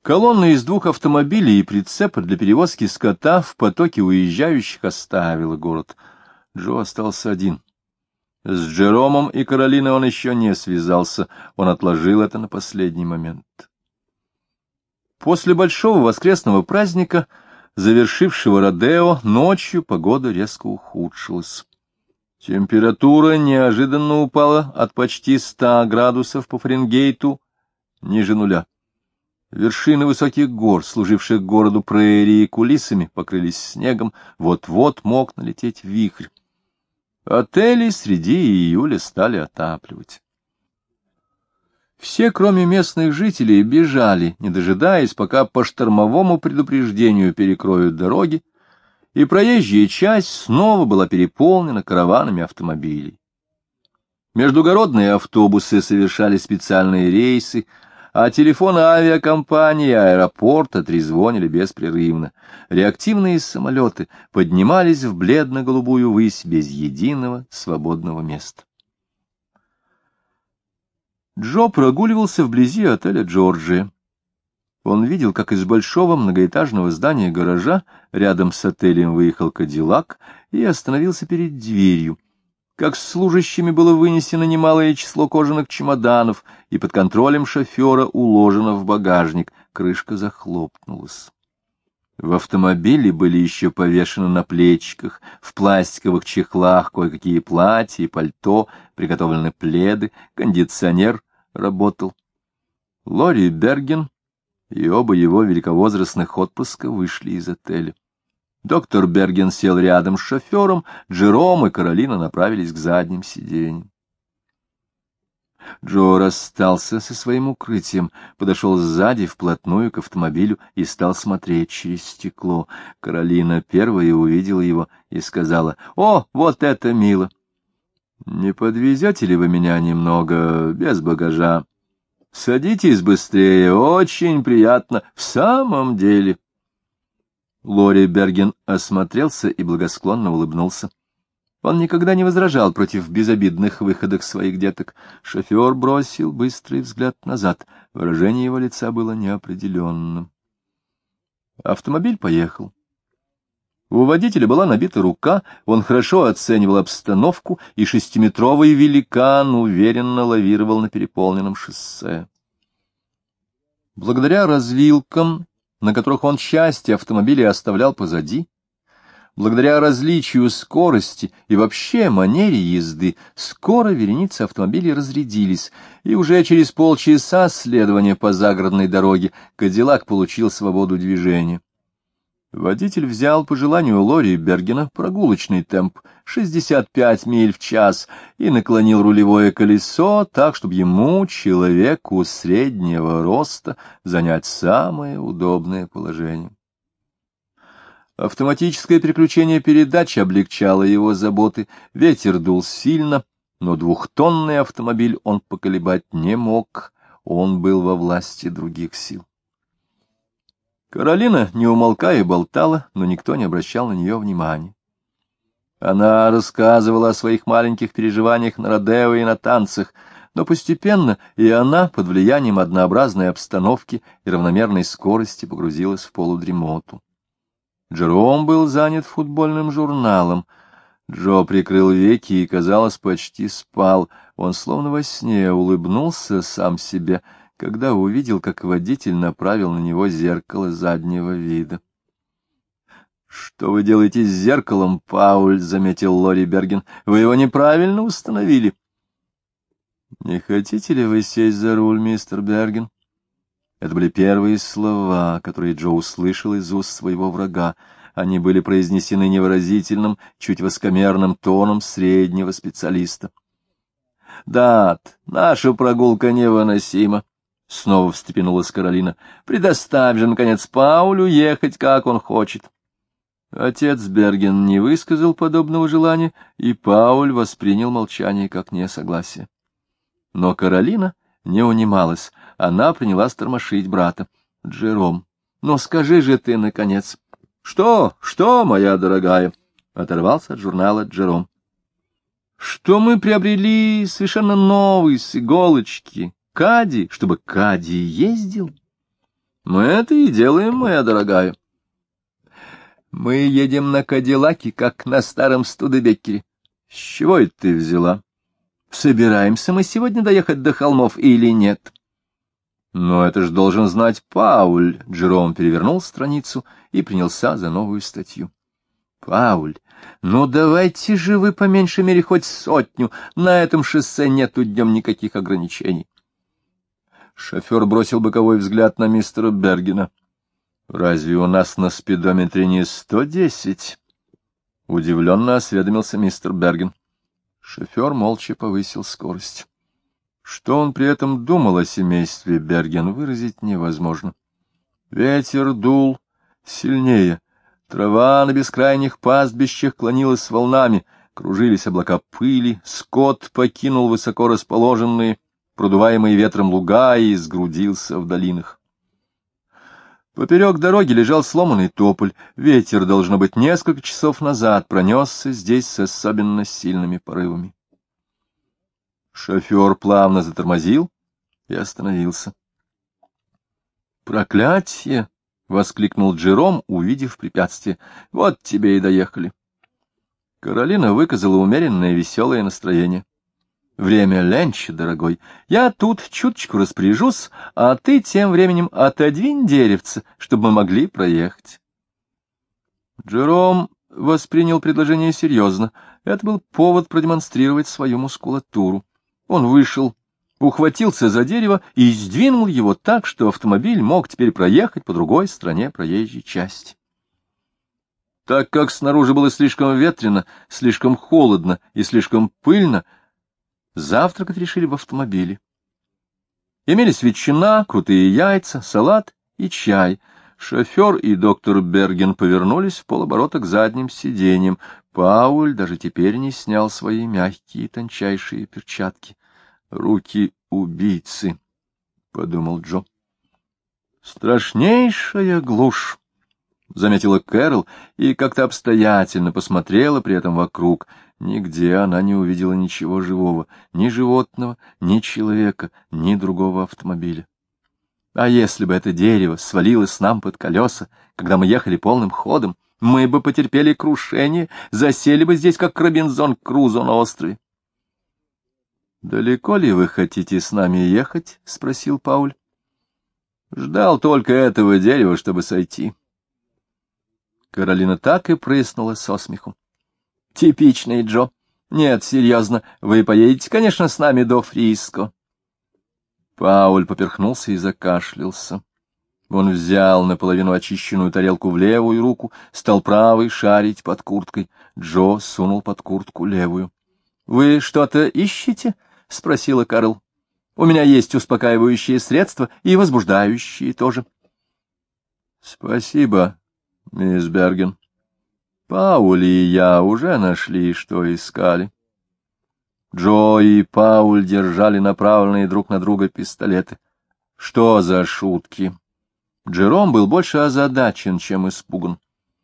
Колонна из 2 автомобилей и прицепа для перевозки скота в потоке уезжающих оставила город. Джо остался один. С Джеромом и Каролиной он еще не связался, он отложил это на последний момент. После большого воскресного праздника, завершившего родео, ночью погода резко ухудшилась. Температура неожиданно упала от почти 100 градусов по Фаренгейту ниже нуля. Вершины высоких гор, служивших городу прерии и кулисами, покрылись снегом, вот-вот мог налететь вихрь. Отели среди июля стали отапливать. Все, кроме местных жителей, бежали, не дожидаясь, пока по штормовому предупреждению перекроют дороги, и проезжая часть снова была переполнена караванами автомобилей. Междугородные автобусы совершали специальные рейсы, а телефоны авиакомпании и аэропорта трезвонили беспрерывно. Реактивные самолеты поднимались в бледно-голубую высь без единого свободного места. Джо прогуливался вблизи отеля «Джорджия». Он видел, как из большого многоэтажного здания гаража рядом с отелем выехал Кадиллак и остановился перед дверью, как с служащими было вынесено немалое число кожаных чемоданов и под контролем шофера уложено в багажник, крышка захлопнулась. В автомобиле были еще повешены на плечиках, в пластиковых чехлах кое-какие платья и пальто, приготовлены пледы, кондиционер работал. Лори Берген и оба его великовозрастных отпрыска вышли из отеля. Доктор Берген сел рядом с шофером, Джером и Каролина направились к задним сиденьям. Джо расстался со своим укрытием, подошел сзади вплотную к автомобилю и стал смотреть через стекло. Каролина первая увидела его и сказала: «О, вот это мило! Не подвезете ли вы меня немного без багажа? Садитесь быстрее, очень приятно, в самом деле». Лори Берген осмотрелся и благосклонно улыбнулся. Он никогда не возражал против безобидных выходок своих деток. Шофер бросил быстрый взгляд назад. Выражение его лица было неопределенным. Автомобиль поехал. У водителя была набита рука, он хорошо оценивал обстановку, и 6-метровый великан уверенно лавировал на переполненном шоссе. Благодаря развилкам, на которых он части автомобилей оставлял позади, благодаря различию скорости и вообще манере езды, скоро вереницы автомобилей разрядились, и уже через полчаса следования по загородной дороге Кадиллак получил свободу движения. Водитель взял по желанию Лори Бергена прогулочный темп 65 миль в час и наклонил рулевое колесо так, чтобы ему, человеку среднего роста, занять самое удобное положение. Автоматическое переключение передач облегчало его заботы, ветер дул сильно, но 2-тонный автомобиль он поколебать не мог, он был во власти других сил. Каролина, не умолкая, болтала, но никто не обращал на нее внимания. Она рассказывала о своих маленьких переживаниях на родео и на танцах, но постепенно и она, под влиянием однообразной обстановки и равномерной скорости, погрузилась в полудремоту. Джером был занят футбольным журналом. Джо прикрыл веки и, казалось, почти спал. Он словно во сне улыбнулся сам себе, когда увидел, как водитель направил на него зеркало заднего вида. — Что вы делаете с зеркалом, Пауль? — заметил Лори Берген. — Вы его неправильно установили. — Не хотите ли вы сесть за руль, мистер Берген? Это были первые слова, которые Джо услышал из уст своего врага. Они были произнесены невыразительным, чуть высокомерным тоном среднего специалиста. — Дат, наша прогулка невыносима. — снова встрепенулась Каролина. — Предоставь же, наконец, Паулю ехать, как он хочет. Отец Берген не высказал подобного желания, и Пауль воспринял молчание как несогласие. Но Каролина не унималась, она принялась тормошить брата. — Джером, ну скажи же ты, наконец. — Что, моя дорогая? — оторвался от журнала Джером. — Что мы приобрели совершенно новый, с иголочки, Кадди, чтобы Кадди ездил? Мы это и делаем, моя дорогая. Мы едем на Кадиллаке, как на старом Студебеккере. С чего это ты взяла? Собираемся мы сегодня доехать до холмов или нет? Но это ж должен знать Пауль. Джером перевернул страницу и принялся за новую статью. Пауль, ну давайте же вы по меньшей мере хоть 100. На этом шоссе нету днем никаких ограничений. Шофер бросил боковой взгляд на мистера Бергена. «Разве у нас на спидометре не 110?» Удивленно осведомился мистер Берген. Шофер молча повысил скорость. Что он при этом думал о семействе Берген, выразить невозможно. Ветер дул сильнее. Трава на бескрайних пастбищах клонилась волнами, кружились облака пыли, скот покинул высоко расположенные, продуваемые ветром луга и сгрудился в долинах. Поперек дороги лежал сломанный тополь. Ветер, должно быть, несколько часов назад пронесся здесь с особенно сильными порывами. Шофер плавно затормозил и остановился. «Проклятье!» — воскликнул Джером, увидев препятствие. «Вот тебе и доехали». Каролина выказала умеренное веселое настроение. «Время ленча, дорогой. Я тут чуточку распоряжусь, а ты тем временем отодвинь деревце, чтобы мы могли проехать». Джером воспринял предложение серьезно. Это был повод продемонстрировать свою мускулатуру. Он вышел, ухватился за дерево и сдвинул его так, что автомобиль мог теперь проехать по другой стороне проезжей части. Так как снаружи было слишком ветрено, слишком холодно и слишком пыльно, завтракать решили в автомобиле. Имелись ветчина, крутые яйца, салат и чай. Шофер и доктор Берген повернулись в полоборота к задним сиденьям. Пауль даже теперь не снял свои мягкие тончайшие перчатки. «Руки убийцы», — подумал Джо. «Страшнейшая глушь», — заметила Кэрол и как-то обстоятельно посмотрела при этом вокруг. Нигде она не увидела ничего живого, ни животного, ни человека, ни другого автомобиля. А если бы это дерево свалилось нам под колеса, когда мы ехали полным ходом, мы бы потерпели крушение, засели бы здесь, как Робинзон Крузо на острове. — Далеко ли вы хотите с нами ехать? — спросил Пауль. Ждал только этого дерева, чтобы сойти. Каролина так и прыснула со смеху. — Типичный Джо. Нет, серьезно, вы поедете, конечно, с нами до Фриско. Пауль поперхнулся и закашлялся. Он взял наполовину очищенную тарелку в левую руку, стал правой шарить под курткой. Джо сунул под куртку левую. — Вы что-то ищете? — спросила Карл. — У меня есть успокаивающие средства и возбуждающие тоже. — Спасибо, мисс Берген. Пауль и я уже нашли, что искали. Джо и Пауль держали направленные друг на друга пистолеты. Что за шутки? Джером был больше озадачен, чем испуган.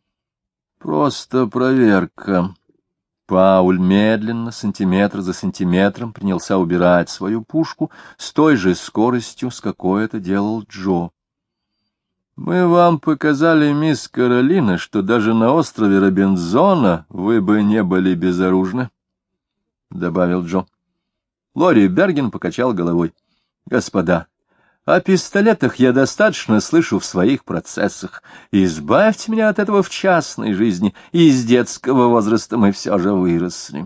Просто проверка. Пауль медленно, сантиметр за сантиметром, принялся убирать свою пушку с той же скоростью, с какой это делал Джо. Мы вам показали, мисс Каролина, что даже на острове Робинзона вы бы не были безоружны, — добавил Джо. Лори Берген покачал головой. — Господа, о пистолетах я достаточно слышу в своих процессах. Избавьте меня от этого в частной жизни. Из детского возраста мы все же выросли.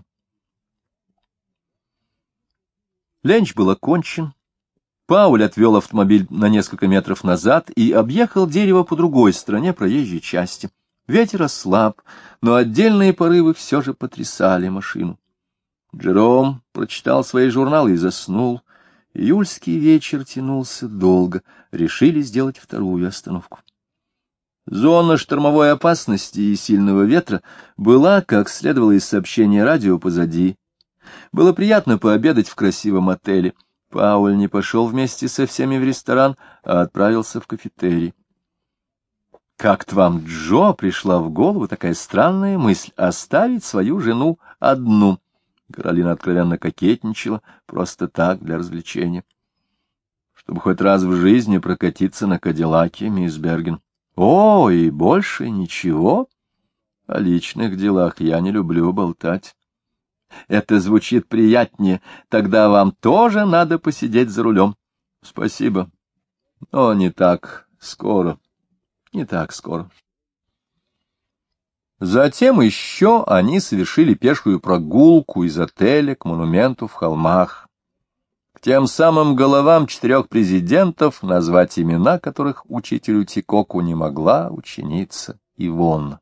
Ленч был окончен. Пауль отвел автомобиль на несколько метров назад и объехал дерево по другой стороне проезжей части. Ветер ослаб, но отдельные порывы все же потрясали машину. Джером прочитал свои журналы и заснул. Июльский вечер тянулся долго. Решили сделать вторую остановку. Зона штормовой опасности и сильного ветра была, как следовало из сообщения радио, позади. Было приятно пообедать в красивом отеле. Пауль не пошел вместе со всеми в ресторан, а отправился в кафетерий. Как-то вам, Джо, пришла в голову такая странная мысль — оставить свою жену одну. Каролина откровенно кокетничала, просто так, для развлечения. — чтобы хоть раз в жизни прокатиться на Кадиллаке, мисс Берген. О, и больше ничего? О личных делах я не люблю болтать. Это звучит приятнее. Тогда вам тоже надо посидеть за рулем. Спасибо. Но не так скоро. Не так скоро. Затем еще они совершили пешую прогулку из отеля к монументу в холмах, к тем самым головам 4 президентов, назвать имена которых учителю Тикоку не могла ученица Ивонна.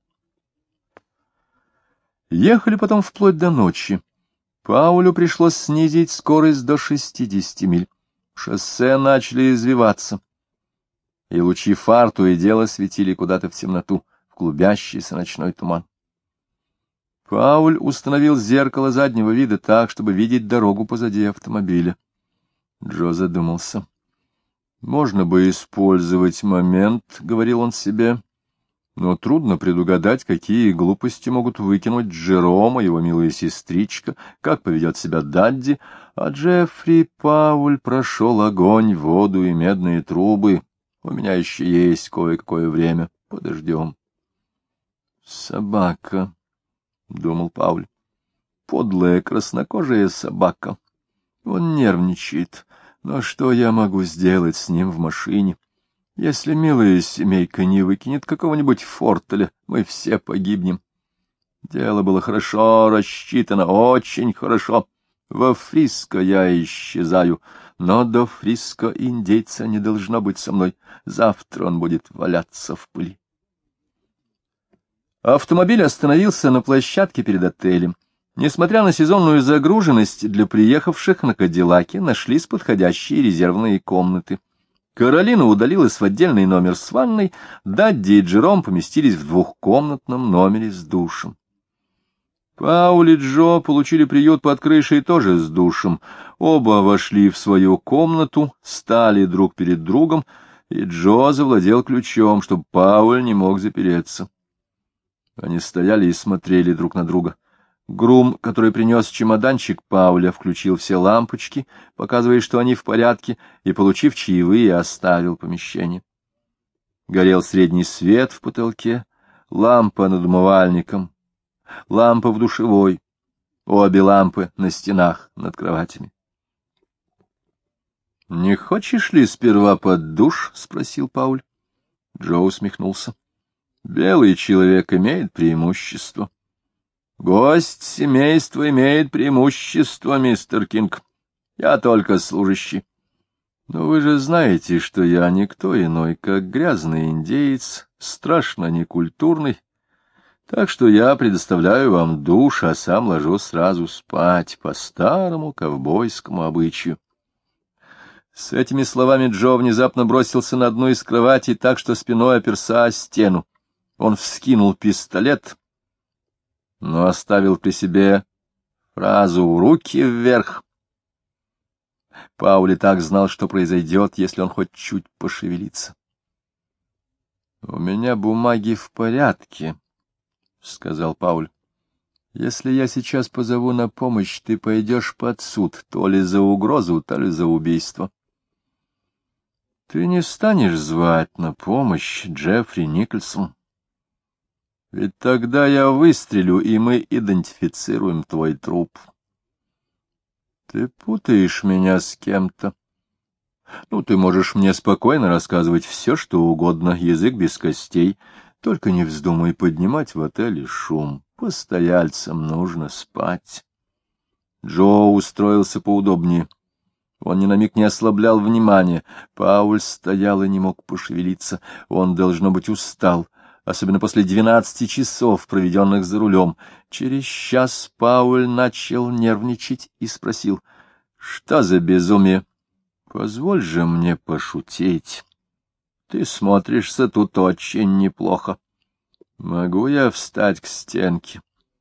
Ехали потом вплоть до ночи. Паулю пришлось снизить скорость до 60 миль. Шоссе начали извиваться, и лучи фар то и дело светили куда-то в темноту, в клубящийся ночной туман. Пауль установил зеркало заднего вида так, чтобы видеть дорогу позади автомобиля. Джо задумался. «Можно бы использовать момент», — говорил он себе, — «но трудно предугадать, какие глупости могут выкинуть Джерома, его милая сестричка, как поведет себя Дадди, а Джеффри Пауль прошел огонь, воду и медные трубы. У меня еще есть кое-какое время. Подождем». «Собака», — думал Пауль, — «подлая краснокожая собака. Он нервничает, но что я могу сделать с ним в машине? Если милая семейка не выкинет какого-нибудь фортеля, мы все погибнем». Дело было хорошо рассчитано, очень хорошо. Во Фриско я исчезаю, но до Фриско индейца не должно быть со мной. Завтра он будет валяться в пыли. Автомобиль остановился на площадке перед отелем. Несмотря на сезонную загруженность, для приехавших на Кадиллаке нашлись подходящие резервные комнаты. Каролина удалилась в отдельный номер с ванной, Дадди и Джером поместились в 2-комнатном номере с душем. Пауль и Джо получили приют под крышей тоже с душем. Оба вошли в свою комнату, стали друг перед другом, и Джо завладел ключом, чтобы Пауль не мог запереться. Они стояли и смотрели друг на друга. Грум, который принес чемоданчик Пауля, включил все лампочки, показывая, что они в порядке, и, получив чаевые, оставил помещение. Горел средний свет в потолке, лампа над умывальником, лампа в душевой, обе лампы на стенах над кроватями. — Не хочешь ли сперва под душ? — спросил Пауль. Джо усмехнулся. — Белый человек имеет преимущество. Гость семейства имеет преимущество, мистер Кинг. Я только служащий. Но вы же знаете, что я никто иной, как грязный индеец, страшно некультурный. Так что я предоставляю вам душ, а сам ложусь сразу спать по старому ковбойскому обычаю. С этими словами Джо внезапно бросился на одну из кроватей так, что спиной оперся о стену. Он вскинул пистолет, но оставил при себе фразу «руки вверх». Пауль и так знал, что произойдет, если он хоть чуть пошевелится. — У меня бумаги в порядке, — сказал Пауль. — Если я сейчас позову на помощь, ты пойдешь под суд, то ли за угрозу, то ли за убийство. — Ты не станешь звать на помощь Джеффри Никольсон. Ведь тогда я выстрелю, и мы идентифицируем твой труп. Ты путаешь меня с кем-то. Ну, ты можешь мне спокойно рассказывать все, что угодно, язык без костей. Только не вздумай поднимать в отеле шум. Постояльцам нужно спать. Джо устроился поудобнее. Он ни на миг не ослаблял внимания. Пауль стоял и не мог пошевелиться. Он, должно быть, устал, особенно после 12 часов, проведенных за рулем. Через час Пауль начал нервничать и спросил: — Что за безумие? — Позволь же мне пошутить. Ты смотришься тут очень неплохо. Могу я встать к стенке?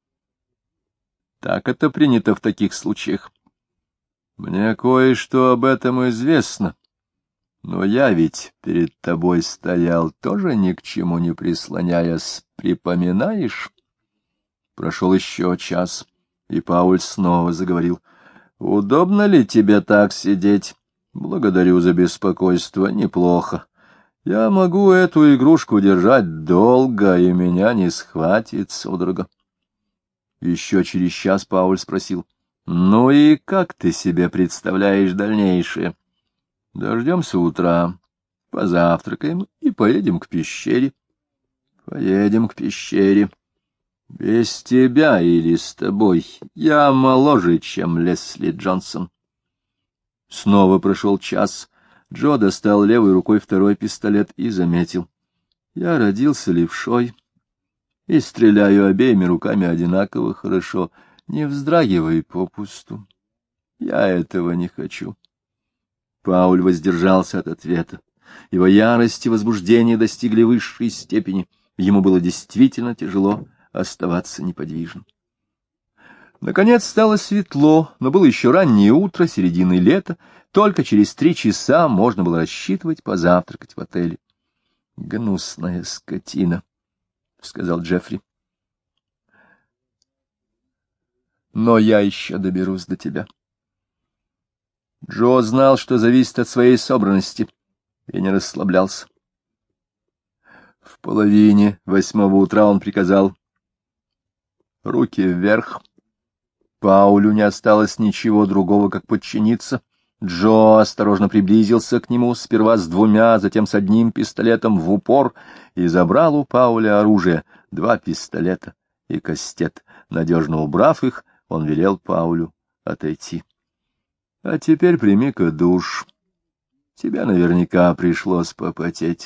Так это принято в таких случаях. Мне кое-что об этом известно. Но я ведь перед тобой стоял, тоже ни к чему не прислоняясь, припоминаешь? Прошел еще час, и Пауль снова заговорил. — Удобно ли тебе так сидеть? Благодарю за беспокойство, неплохо. Я могу эту игрушку держать долго, и меня не схватит судорога. Еще через час Пауль спросил: ну и как ты себе представляешь дальнейшее? Дождемся утра, позавтракаем и поедем к пещере. Поедем к пещере. Без тебя или с тобой я моложе, чем Лесли Джонсон. Снова прошел час. Джо достал левой рукой второй пистолет и заметил: я родился левшой и стреляю обеими руками одинаково хорошо. Не вздрагивай попусту. Я этого не хочу. Пауль воздержался от ответа. Его ярость и возбуждение достигли высшей степени. Ему было действительно тяжело оставаться неподвижным. Наконец стало светло, но было еще раннее утро, середины лета. Только через 3 часа можно было рассчитывать позавтракать в отеле. — Гнусная скотина, — сказал Джеффри. — Но я еще доберусь до тебя. Джо знал, что зависит от своей собранности, и не расслаблялся. В 7:30 утра он приказал: руки вверх. Паулю не осталось ничего другого, как подчиниться. Джо осторожно приблизился к нему, сперва с 2, затем с 1 пистолетом в упор, и забрал у Пауля оружие, 2 пистолета и кастет. Надежно убрав их, он велел Паулю отойти. — А теперь прими-ка душ. Тебе наверняка пришлось попотеть.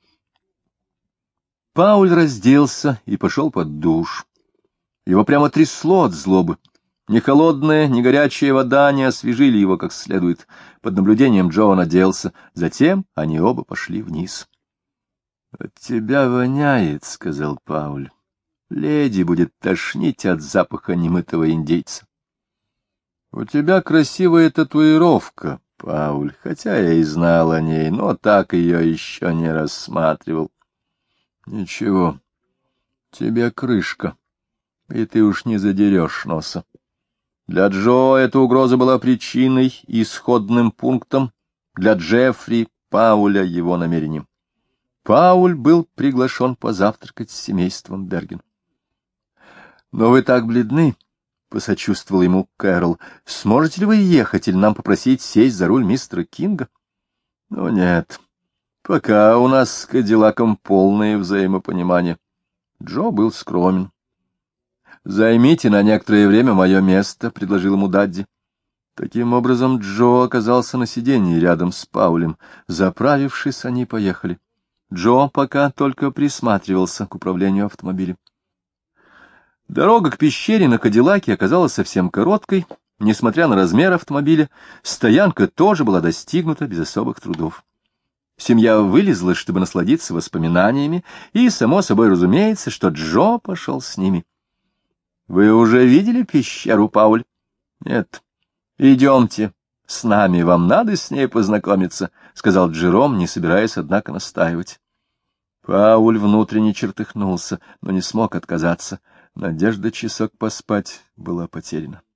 Пауль разделся и пошел под душ. Его прямо трясло от злобы. Ни холодная, ни горячая вода не освежили его как следует. Под наблюдением Джо он оделся. Затем они оба пошли вниз. — От тебя воняет, — сказал Пауль. — Леди будет тошнить от запаха немытого индейца. — У тебя красивая татуировка, Пауль, хотя я и знал о ней, но так ее еще не рассматривал. — Ничего, тебе крышка, и ты уж не задерешь носа. Для Джо эта угроза была причиной, исходным пунктом, для Джеффри, Пауля, его намерением. Пауль был приглашен позавтракать с семейством Берген. — Но вы так бледны, — посочувствовал ему Кэрол. — Сможете ли вы ехать или нам попросить сесть за руль мистера Кинга? — Ну, нет, пока у нас с Кадиллаком полное взаимопонимание. Джо был скромен. — Займите на некоторое время мое место, — предложил ему Дадди. Таким образом, Джо оказался на сиденье рядом с Паулем. Заправившись, они поехали. Джо пока только присматривался к управлению автомобилем. Дорога к пещере на Кадиллаке оказалась совсем короткой, несмотря на размер автомобиля. Стоянка тоже была достигнута без особых трудов. Семья вылезла, чтобы насладиться воспоминаниями, и, само собой разумеется, что Джо пошел с ними. — Вы уже видели пещеру, Пауль? — Нет. — Идемте с нами, вам надо с ней познакомиться, — сказал Джером, не собираясь, однако, настаивать. Пауль внутренне чертыхнулся, но не смог отказаться. Надежда часок поспать была потеряна.